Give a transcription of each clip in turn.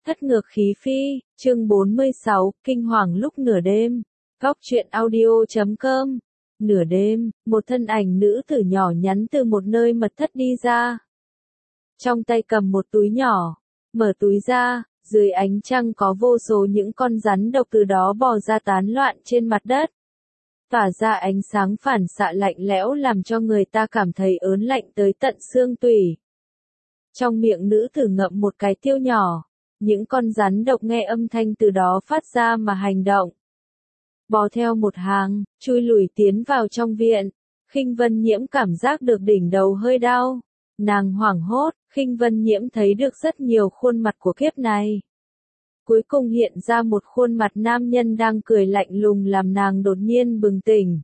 Thất ngược khí phi, chương 46, kinh hoàng lúc nửa đêm. Góc truyện audio.com. Nửa đêm, một thân ảnh nữ tử nhỏ nhắn từ một nơi mật thất đi ra. Trong tay cầm một túi nhỏ, mở túi ra, dưới ánh trăng có vô số những con rắn độc từ đó bò ra tán loạn trên mặt đất. Tỏa ra ánh sáng phản xạ lạnh lẽo làm cho người ta cảm thấy ớn lạnh tới tận xương tủy. Trong miệng nữ tử ngậm một cái tiêu nhỏ. Những con rắn độc nghe âm thanh từ đó phát ra mà hành động. Bò theo một hàng, chui lùi tiến vào trong viện. Khinh Vân Nhiễm cảm giác được đỉnh đầu hơi đau. Nàng hoảng hốt, Khinh Vân Nhiễm thấy được rất nhiều khuôn mặt của kiếp này. Cuối cùng hiện ra một khuôn mặt nam nhân đang cười lạnh lùng làm nàng đột nhiên bừng tỉnh.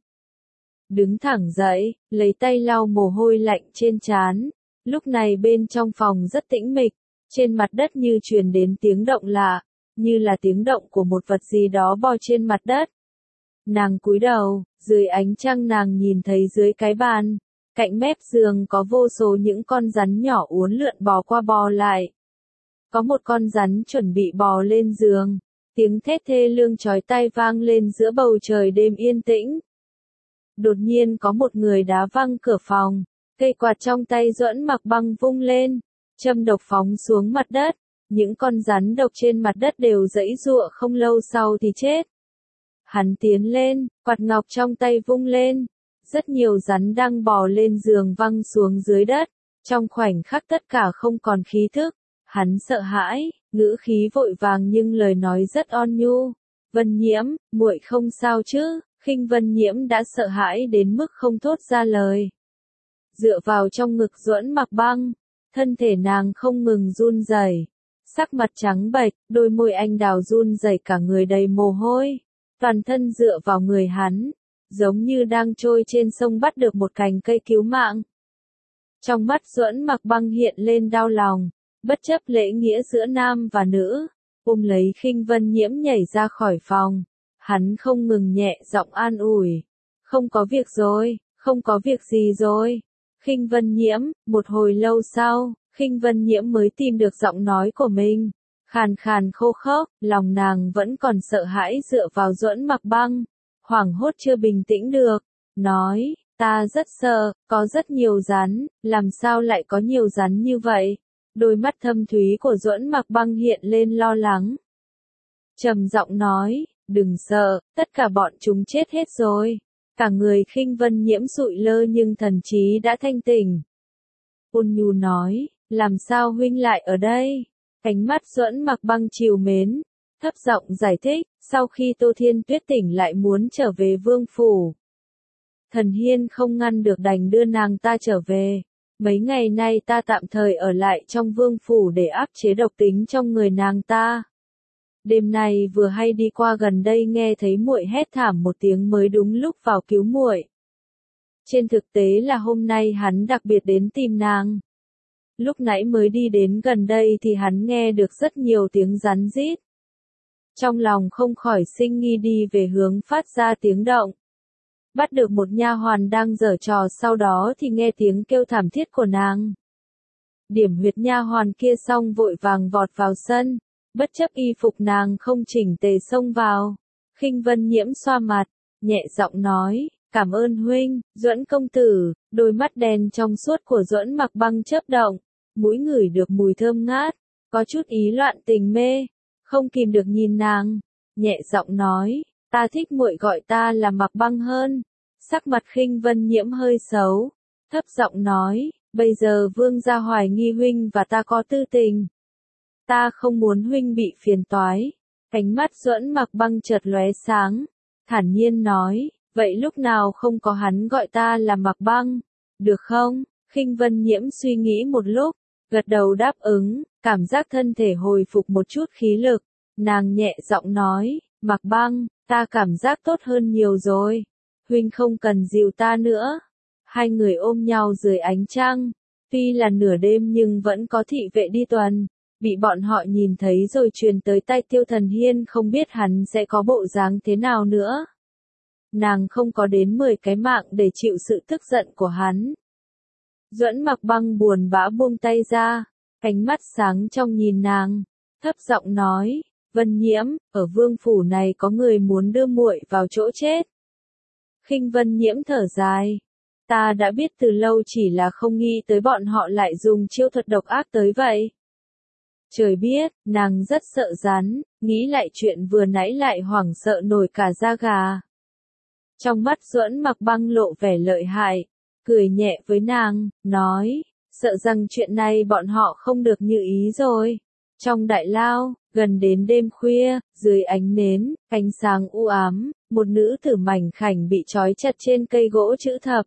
Đứng thẳng dậy, lấy tay lau mồ hôi lạnh trên trán. Lúc này bên trong phòng rất tĩnh mịch. Trên mặt đất như truyền đến tiếng động lạ, như là tiếng động của một vật gì đó bò trên mặt đất. Nàng cúi đầu, dưới ánh trăng nàng nhìn thấy dưới cái bàn, cạnh mép giường có vô số những con rắn nhỏ uốn lượn bò qua bò lại. Có một con rắn chuẩn bị bò lên giường, tiếng thét thê lương chói tai vang lên giữa bầu trời đêm yên tĩnh. Đột nhiên có một người đá văng cửa phòng, cây quạt trong tay Duẫn Mặc Băng vung lên. Châm độc phóng xuống mặt đất, những con rắn độc trên mặt đất đều giãy giụa không lâu sau thì chết. Hắn tiến lên, quạt ngọc trong tay vung lên, rất nhiều rắn đang bò lên giường văng xuống dưới đất, trong khoảnh khắc tất cả không còn khí thức, hắn sợ hãi, ngữ khí vội vàng nhưng lời nói rất ôn nhu. Vân Nhiễm, muội không sao chứ? Khinh Vân Nhiễm đã sợ hãi đến mức không thốt ra lời. Dựa vào trong ngực Duẫn Mặc Băng. Thân thể nàng không ngừng run rẩy, sắc mặt trắng bệch, đôi môi anh đào run rẩy cả người đầy mồ hôi, toàn thân dựa vào người hắn, giống như đang trôi trên sông bắt được một cành cây cứu mạng. Trong mắt Duẫn Mặc Băng hiện lên đau lòng, bất chấp lễ nghĩa giữa nam và nữ, ôm lấy Khinh Vân Nhiễm nhảy ra khỏi phòng, hắn không ngừng nhẹ giọng an ủi, không có việc rồi, không có việc gì rồi. Khinh Vân Nhiễm, một hồi lâu sau, Khinh Vân Nhiễm mới tìm được giọng nói của mình. Khàn khàn khô khốc, lòng nàng vẫn còn sợ hãi dựa vào Duẫn Mặc Băng. Hoảng hốt chưa bình tĩnh được, nói, ta rất sợ, có rất nhiều rắn, làm sao lại có nhiều rắn như vậy? Đôi mắt thâm thúy của Duẫn Mặc Băng hiện lên lo lắng. Trầm giọng nói, đừng sợ, tất cả bọn chúng chết hết rồi. Cả người Khinh Vân Nhiễm sụi lơ nhưng thần trí đã thanh tỉnh. Ôn nhu nói, làm sao huynh lại ở đây? Cánh mắt Duẫn Mặc Băng trìu mến, thấp giọng giải thích, sau khi Tô Thiên Tuyết tỉnh lại muốn trở về vương phủ. Thần Hiên không ngăn được đành đưa nàng ta trở về. Mấy ngày nay ta tạm thời ở lại trong vương phủ để áp chế độc tính trong người nàng ta. Đêm nay vừa hay đi qua gần đây nghe thấy muội hét thảm một tiếng mới đúng lúc vào cứu muội. Trên thực tế là hôm nay hắn đặc biệt đến tìm nàng. Lúc nãy mới đi đến gần đây thì hắn nghe được rất nhiều tiếng rắn rít. Trong lòng không khỏi sinh nghi đi về hướng phát ra tiếng động. Bắt được một nha hoàn đang giở trò sau đó thì nghe tiếng kêu thảm thiết của nàng. Điểm huyệt nha hoàn kia xong vội vàng vọt vào sân. Bất chấp y phục nàng không chỉnh tề xông vào. Khinh Vân Nhiễm xoa mặt, nhẹ giọng nói, cảm ơn huynh, Duẫn công tử. Đôi mắt đen trong suốt của Duẫn Mặc Băng chớp động, mũi ngửi được mùi thơm ngát, có chút ý loạn tình mê, không kìm được nhìn nàng, nhẹ giọng nói, ta thích muội gọi ta là Mặc Băng hơn. Sắc mặt Khinh Vân Nhiễm hơi xấu, thấp giọng nói, bây giờ vương gia hoài nghi huynh và ta có tư tình. Ta không muốn huynh bị phiền toái. Cánh mắt Duẫn Mặc Băng chợt lóe sáng, thản nhiên nói, vậy lúc nào không có hắn gọi ta là Mặc Băng, được không? Khinh Vân Nhiễm suy nghĩ một lúc, gật đầu đáp ứng, cảm giác thân thể hồi phục một chút khí lực, nàng nhẹ giọng nói, Mặc Băng, ta cảm giác tốt hơn nhiều rồi, huynh không cần dìu ta nữa. Hai người ôm nhau dưới ánh trăng, tuy là nửa đêm nhưng vẫn có thị vệ đi tuần. Bị bọn họ nhìn thấy rồi truyền tới tai Tiêu Thần Hiên không biết hắn sẽ có bộ dáng thế nào nữa. Nàng không có đến 10 cái mạng để chịu sự tức giận của hắn. Duẫn Mặc Băng buồn bã buông tay ra, cánh mắt sáng trong nhìn nàng. thấp giọng nói, Vân Nhiễm, ở vương phủ này có người muốn đưa muội vào chỗ chết. Khinh Vân Nhiễm thở dài, ta đã biết từ lâu, chỉ là không nghĩ tới bọn họ lại dùng chiêu thuật độc ác tới vậy. Trời biết, nàng rất sợ rắn, nghĩ lại chuyện vừa nãy lại hoảng sợ nổi cả da gà. Trong mắt Duẫn Mặc Băng lộ vẻ lợi hại, cười nhẹ với nàng, nói, sợ rằng chuyện này bọn họ không được như ý rồi. Trong đại lao, gần đến đêm khuya, dưới ánh nến, ánh sáng u ám, một nữ tử mảnh khảnh bị trói chặt trên cây gỗ chữ thập.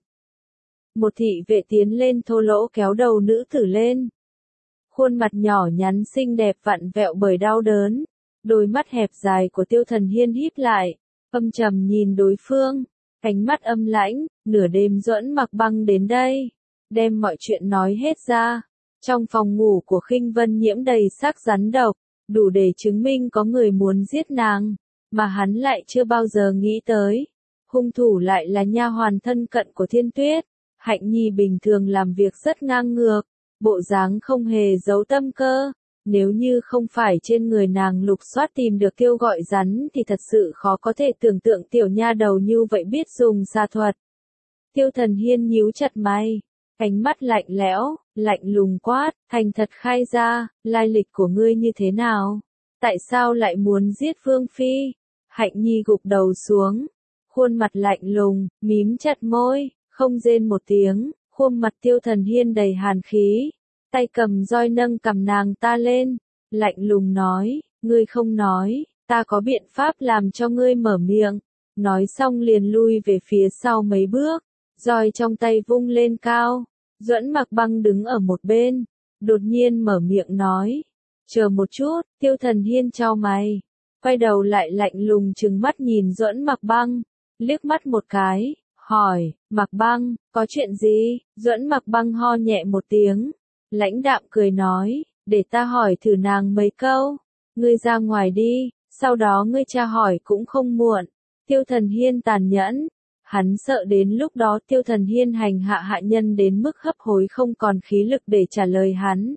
Một thị vệ tiến lên thô lỗ kéo đầu nữ tử lên. Khuôn mặt nhỏ nhắn xinh đẹp vặn vẹo bởi đau đớn, đôi mắt hẹp dài của Tiêu Thần Hiên híp lại, âm trầm nhìn đối phương, ánh mắt âm lãnh. Nửa đêm Duẫn Mặc Băng đến đây, đem mọi chuyện nói hết ra. Trong phòng ngủ của Khinh Vân Nhiễm đầy xác rắn độc, đủ để chứng minh có người muốn giết nàng, mà hắn lại chưa bao giờ nghĩ tới. Hung thủ lại là nha hoàn thân cận của Thiên Tuyết. Hạnh Nhi bình thường làm việc rất ngang ngược, bộ dáng không hề giấu tâm cơ. Nếu như không phải trên người nàng lục soát tìm được kêu gọi rắn thì thật sự khó có thể tưởng tượng tiểu nha đầu như vậy biết dùng xà thuật. Tiêu Thần Hiên nhíu chặt mày, ánh mắt lạnh lẽo, lạnh lùng quát, thành thật khai ra, lai lịch của ngươi như thế nào? Tại sao lại muốn giết Vương Phi? Hạnh Nhi gục đầu xuống, khuôn mặt lạnh lùng, mím chặt môi, không rên một tiếng. Khuôn mặt Tiêu Thần Hiên đầy hàn khí, tay cầm roi nâng cầm nàng ta lên, lạnh lùng nói, ngươi không nói, ta có biện pháp làm cho ngươi mở miệng. Nói xong liền lui về phía sau mấy bước, roi trong tay vung lên cao. Duẫn Mặc Băng đứng ở một bên, đột nhiên mở miệng nói, chờ một chút. Tiêu Thần Hiên chau mày, quay đầu lại lạnh lùng trừng mắt nhìn Duẫn Mặc Băng, liếc mắt một cái, hỏi, Mặc Băng, có chuyện gì? Duẫn Mặc Băng ho nhẹ một tiếng, lãnh đạm cười nói, để ta hỏi thử nàng mấy câu, ngươi ra ngoài đi, sau đó ngươi tra hỏi cũng không muộn. Tiêu Thần Hiên tàn nhẫn, hắn sợ đến lúc đó Tiêu Thần Hiên hành hạ hạ nhân đến mức hấp hối không còn khí lực để trả lời hắn.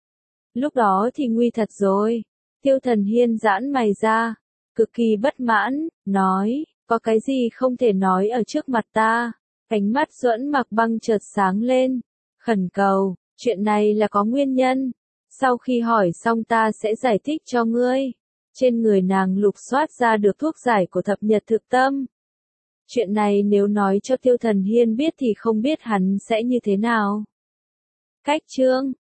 Lúc đó thì nguy thật rồi. Tiêu Thần Hiên giãn mày ra, cực kỳ bất mãn, nói, có cái gì không thể nói ở trước mặt ta? Ánh mắt Duẫn Mặc Băng chợt sáng lên, khẩn cầu, chuyện này là có nguyên nhân. Sau khi hỏi xong ta sẽ giải thích cho ngươi. Trên người nàng lục soát ra được thuốc giải của thập nhật thực tâm. Chuyện này nếu nói cho Tiêu Thần Hiên biết thì không biết hắn sẽ như thế nào. Cách chương